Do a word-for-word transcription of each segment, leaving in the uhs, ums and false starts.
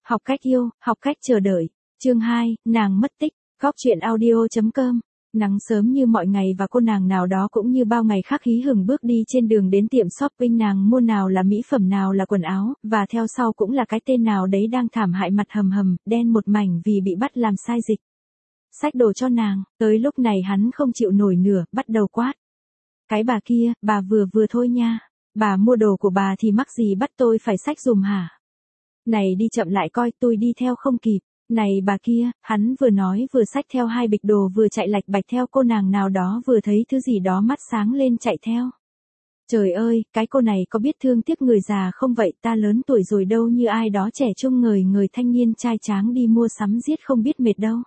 Học cách yêu, học cách chờ đợi. Chương hai, nàng mất tích. Góc truyện audio.com. Nắng sớm như mọi ngày và cô nàng nào đó cũng như bao ngày khác hí hửng bước đi trên đường đến tiệm shopping, nàng mua nào là mỹ phẩm nào là quần áo, và theo sau cũng là cái tên nào đấy đang thảm hại mặt hầm hầm, đen một mảnh vì bị bắt làm sai dịch. Xách đồ cho nàng, tới lúc này hắn không chịu nổi nữa, bắt đầu quát. Cái bà kia, bà vừa vừa thôi nha. Bà mua đồ của bà thì mắc gì bắt tôi phải xách dùm hả? Này đi chậm lại coi, tôi đi theo không kịp. Này bà kia, hắn vừa nói vừa xách theo hai bịch đồ vừa chạy lạch bạch theo cô nàng nào đó vừa thấy thứ gì đó mắt sáng lên chạy theo. Trời ơi, cái cô này có biết thương tiếc người già không vậy, ta lớn tuổi rồi đâu như ai đó trẻ trung người người thanh niên trai tráng đi mua sắm giết không biết mệt đâu.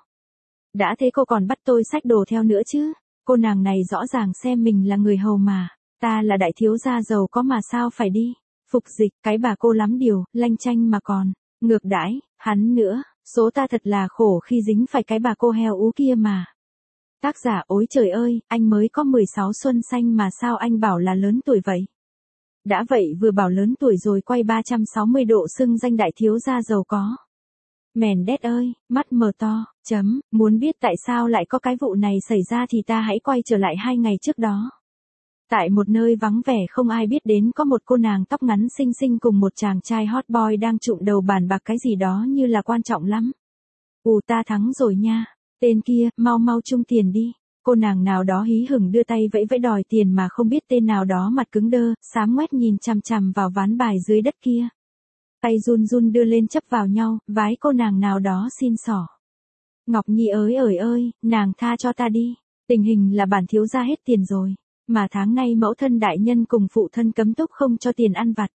Đã thế cô còn bắt tôi xách đồ theo nữa chứ, cô nàng này rõ ràng xem mình là người hầu mà, ta là đại thiếu gia giàu có mà sao phải đi. Phục dịch, cái bà cô lắm điều, lanh chanh mà còn, ngược đãi, hắn nữa, số ta thật là khổ khi dính phải cái bà cô heo ú kia mà. Tác giả ối trời ơi, anh mới có mười sáu xuân xanh mà sao anh bảo là lớn tuổi vậy? Đã vậy vừa bảo lớn tuổi rồi quay ba trăm sáu mươi độ xưng danh đại thiếu gia giàu có. Mèn đét ơi, mắt mờ to, chấm, muốn biết tại sao lại có cái vụ này xảy ra thì ta hãy quay trở lại hai ngày trước đó. Tại một nơi vắng vẻ không ai biết đến có một cô nàng tóc ngắn xinh xinh cùng một chàng trai hot boy đang trụm đầu bàn bạc cái gì đó như là quan trọng lắm. Ù ta thắng rồi nha, tên kia, mau mau chung tiền đi. Cô nàng nào đó hí hửng đưa tay vẫy vẫy đòi tiền mà không biết tên nào đó mặt cứng đơ, xám ngoét nhìn chằm chằm vào ván bài dưới đất kia. Tay run run đưa lên chấp vào nhau, vái cô nàng nào đó xin xỏ. Ngọc Nhi ơi ơi ơi, nàng tha cho ta đi, tình hình là bản thiếu gia hết tiền rồi. Mà tháng nay mẫu thân đại nhân cùng phụ thân cấm túc không cho tiền ăn vặt.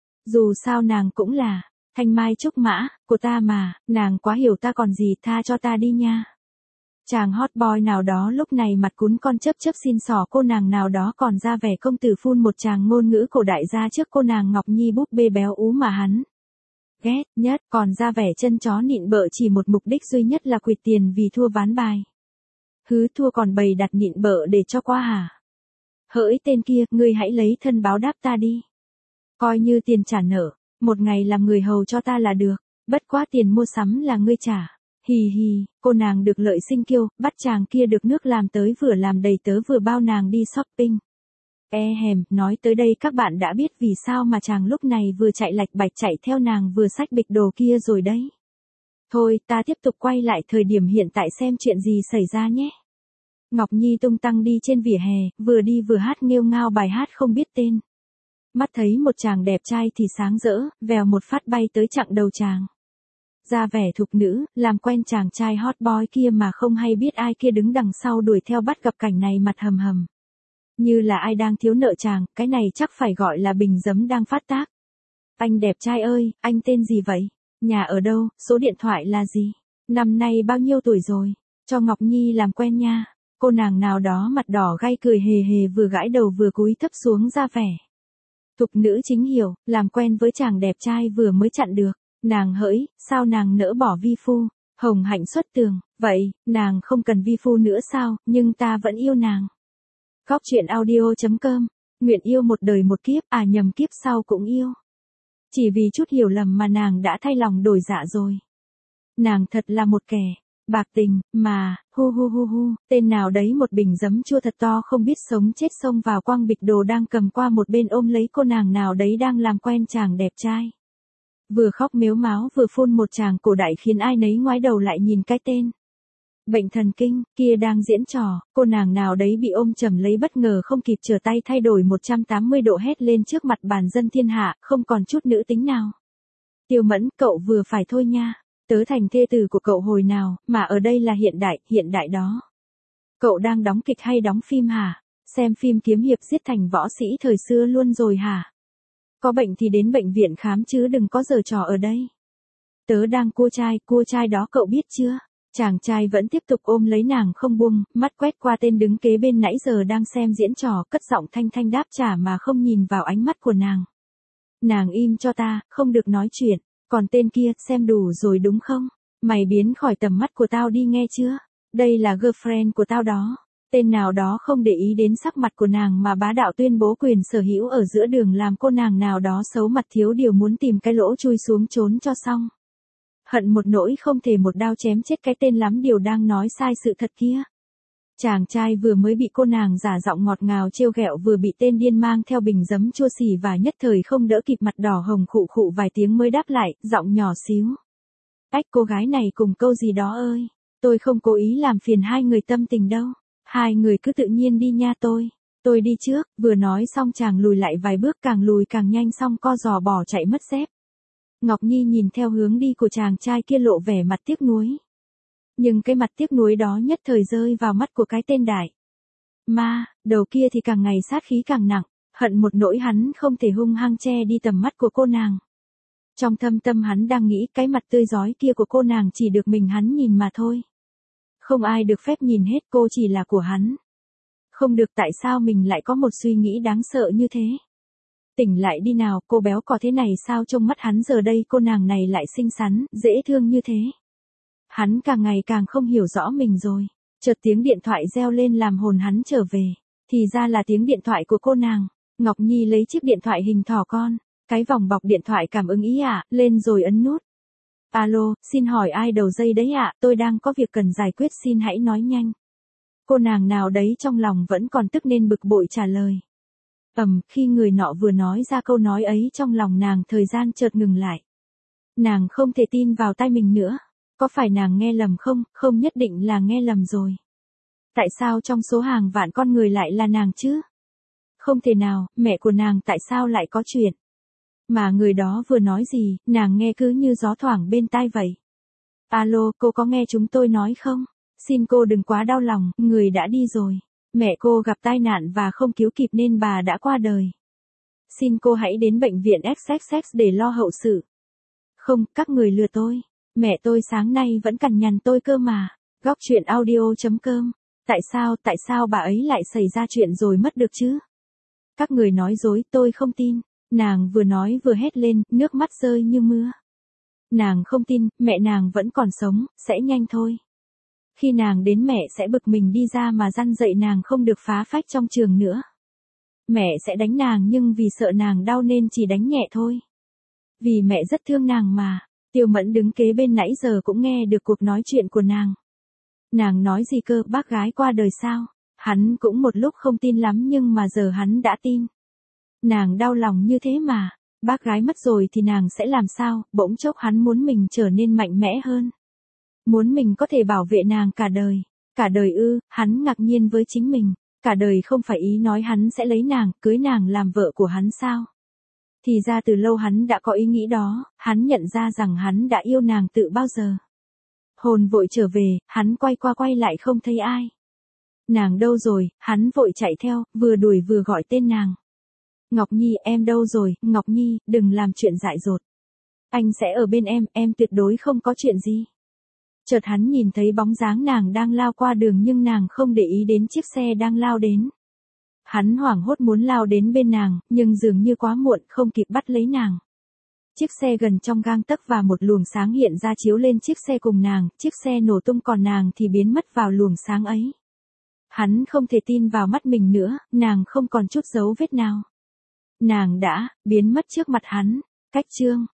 Dù sao nàng cũng là thanh mai trúc mã của ta mà, nàng quá hiểu ta còn gì, tha cho ta đi nha. Chàng hot boy nào đó lúc này mặt cún con chớp chớp xin xỏ cô nàng nào đó còn ra vẻ công tử phun một tràng ngôn ngữ cổ đại ra trước cô nàng Ngọc Nhi búp bê béo ú mà hắn ghét nhất, còn ra vẻ chân chó nịn bợ chỉ một mục đích duy nhất là quỵt tiền vì thua ván bài. Hứ thua còn bày đặt nịn bợ để cho qua hả? Hỡi tên kia, ngươi hãy lấy thân báo đáp ta đi. Coi như tiền trả nợ, một ngày làm người hầu cho ta là được, bất quá tiền mua sắm là ngươi trả. Hì hì, cô nàng được lợi sinh kiêu, bắt chàng kia được nước làm tới vừa làm đầy tớ vừa bao nàng đi shopping. E hèm, nói tới đây các bạn đã biết vì sao mà chàng lúc này vừa chạy lạch bạch chạy theo nàng vừa xách bịch đồ kia rồi đấy. Thôi, ta tiếp tục quay lại thời điểm hiện tại xem chuyện gì xảy ra nhé. Ngọc Nhi tung tăng đi trên vỉa hè, vừa đi vừa hát nghêu ngao bài hát không biết tên. Mắt thấy một chàng đẹp trai thì sáng rỡ, vèo một phát bay tới chặng đầu chàng. Ra vẻ thục nữ, làm quen chàng trai hot boy kia mà không hay biết ai kia đứng đằng sau đuổi theo bắt gặp cảnh này mặt hầm hầm. Như là ai đang thiếu nợ chàng, cái này chắc phải gọi là bình giấm đang phát tác. Anh đẹp trai ơi, anh tên gì vậy? Nhà ở đâu, số điện thoại là gì? Năm nay bao nhiêu tuổi rồi? Cho Ngọc Nhi làm quen nha. Cô nàng nào đó mặt đỏ gay cười hề hề vừa gãi đầu vừa cúi thấp xuống ra vẻ. Thục nữ chính hiểu, làm quen với chàng đẹp trai vừa mới chặn được. Nàng hỡi, sao nàng nỡ bỏ vi phu, hồng hạnh xuất tường, vậy, nàng không cần vi phu nữa sao, nhưng ta vẫn yêu nàng. Góc truyện audio.com, nguyện yêu một đời một kiếp, à nhầm kiếp sau cũng yêu. Chỉ vì chút hiểu lầm mà nàng đã thay lòng đổi dạ rồi. Nàng thật là một kẻ bạc tình, mà, hu hu hu hu, tên nào đấy một bình giấm chua thật to không biết sống chết xông vào quăng bịch đồ đang cầm qua một bên ôm lấy cô nàng nào đấy đang làm quen chàng đẹp trai. Vừa khóc mếu máo vừa phun một tràng cổ đại khiến ai nấy ngoái đầu lại nhìn cái tên. Bệnh thần kinh, kia đang diễn trò, cô nàng nào đấy bị ôm chầm lấy bất ngờ không kịp trở tay thay đổi một trăm tám mươi độ hét lên trước mặt bàn dân thiên hạ, không còn chút nữ tính nào. Tiêu Mẫn, cậu vừa phải thôi nha. Tớ thành thê tử của cậu hồi nào, mà ở đây là hiện đại, hiện đại đó. Cậu đang đóng kịch hay đóng phim hả? Xem phim kiếm hiệp giết thành võ sĩ thời xưa luôn rồi hả? Có bệnh thì đến bệnh viện khám chứ đừng có giở trò ở đây. Tớ đang cua trai, cua trai đó cậu biết chưa? Chàng trai vẫn tiếp tục ôm lấy nàng không buông, mắt quét qua tên đứng kế bên nãy giờ đang xem diễn trò, cất giọng thanh thanh đáp trả mà không nhìn vào ánh mắt của nàng. Nàng im cho ta, không được nói chuyện. Còn tên kia, xem đủ rồi đúng không? Mày biến khỏi tầm mắt của tao đi nghe chưa? Đây là girlfriend của tao đó. Tên nào đó không để ý đến sắc mặt của nàng mà bá đạo tuyên bố quyền sở hữu ở giữa đường làm cô nàng nào đó xấu mặt thiếu điều muốn tìm cái lỗ chui xuống trốn cho xong. hận một nỗi không thể một đao chém chết cái tên lắm điều đang nói sai sự thật kia. Chàng trai vừa mới bị cô nàng giả giọng ngọt ngào trêu ghẹo vừa bị tên điên mang theo bình giấm chua xì và nhất thời không đỡ kịp mặt đỏ hồng khụ khụ vài tiếng mới đáp lại, giọng nhỏ xíu. Ách cô gái này cùng câu gì đó ơi, tôi không cố ý làm phiền hai người tâm tình đâu, hai người cứ tự nhiên đi nha tôi, tôi đi trước, vừa nói xong chàng lùi lại vài bước càng lùi càng nhanh xong co giò bỏ chạy mất dép. Ngọc Nhi nhìn theo hướng đi của chàng trai kia lộ vẻ mặt tiếc nuối. Nhưng cái mặt tiếc nuối đó nhất thời rơi vào mắt của cái tên đại ma, đầu kia thì càng ngày sát khí càng nặng, hận một nỗi hắn không thể hung hăng che đi tầm mắt của cô nàng. Trong thâm tâm hắn đang nghĩ cái mặt tươi rói kia của cô nàng chỉ được mình hắn nhìn mà thôi. Không ai được phép nhìn hết, cô chỉ là của hắn. Không được, tại sao mình lại có một suy nghĩ đáng sợ như thế? Tỉnh lại đi nào, cô béo có thế này sao trong mắt hắn giờ đây cô nàng này lại xinh xắn, dễ thương như thế. Hắn càng ngày càng không hiểu rõ mình rồi. Chợt tiếng điện thoại reo lên làm hồn hắn trở về. Thì ra là tiếng điện thoại của cô nàng. Ngọc Nhi lấy chiếc điện thoại hình thỏ con. Cái vòng bọc điện thoại cảm ứng ý ạ, à, lên rồi ấn nút. Alo, xin hỏi ai đầu dây đấy ạ, à, tôi đang có việc cần giải quyết xin hãy nói nhanh. Cô nàng nào đấy trong lòng vẫn còn tức nên bực bội trả lời. Ầm, khi người nọ vừa nói ra câu nói ấy trong lòng nàng thời gian chợt ngừng lại. Nàng không thể tin vào tai mình nữa. Có phải nàng nghe lầm không? Không nhất định là nghe lầm rồi. Tại sao trong số hàng vạn con người lại là nàng chứ? Không thể nào, mẹ của nàng tại sao lại có chuyện? Mà người đó vừa nói gì, nàng nghe cứ như gió thoảng bên tai vậy. Alo, cô có nghe chúng tôi nói không? Xin cô đừng quá đau lòng, người đã đi rồi. Mẹ cô gặp tai nạn và không cứu kịp nên bà đã qua đời. Xin cô hãy đến bệnh viện ích ích ích để lo hậu sự. Không, các người lừa tôi. Mẹ tôi sáng nay vẫn cằn nhằn tôi cơ mà. Góc truyện audio chấm com. Tại sao, tại sao bà ấy lại xảy ra chuyện rồi mất được chứ? Các người nói dối, tôi không tin. Nàng vừa nói vừa hét lên, nước mắt rơi như mưa. Nàng không tin, mẹ nàng vẫn còn sống, sẽ nhanh thôi. Khi nàng đến mẹ sẽ bực mình đi ra mà răn dạy nàng không được phá phách trong trường nữa. Mẹ sẽ đánh nàng nhưng vì sợ nàng đau nên chỉ đánh nhẹ thôi. Vì mẹ rất thương nàng mà. Tiêu Mẫn đứng kế bên nãy giờ cũng nghe được cuộc nói chuyện của nàng. Nàng nói gì cơ, bác gái qua đời sao? Hắn cũng một lúc không tin lắm nhưng mà giờ hắn đã tin. Nàng đau lòng như thế mà, bác gái mất rồi thì nàng sẽ làm sao? Bỗng chốc hắn muốn mình trở nên mạnh mẽ hơn. Muốn mình có thể bảo vệ nàng cả đời. Cả đời ư, hắn ngạc nhiên với chính mình. Cả đời không phải ý nói hắn sẽ lấy nàng, cưới nàng làm vợ của hắn sao? Thì ra từ lâu hắn đã có ý nghĩ đó, hắn nhận ra rằng hắn đã yêu nàng tự bao giờ. Hồn vội trở về, hắn quay qua quay lại không thấy ai. Nàng đâu rồi, hắn vội chạy theo, vừa đuổi vừa gọi tên nàng. Ngọc Nhi, em đâu rồi, Ngọc Nhi, đừng làm chuyện dại dột. Anh sẽ ở bên em, em tuyệt đối không có chuyện gì. Chợt hắn nhìn thấy bóng dáng nàng đang lao qua đường nhưng nàng không để ý đến chiếc xe đang lao đến. Hắn hoảng hốt muốn lao đến bên nàng, nhưng dường như quá muộn, không kịp bắt lấy nàng. Chiếc xe gần trong gang tấc và một luồng sáng hiện ra chiếu lên chiếc xe cùng nàng, chiếc xe nổ tung còn nàng thì biến mất vào luồng sáng ấy. Hắn không thể tin vào mắt mình nữa, nàng không còn chút dấu vết nào. Nàng đã biến mất trước mặt hắn. Cách chương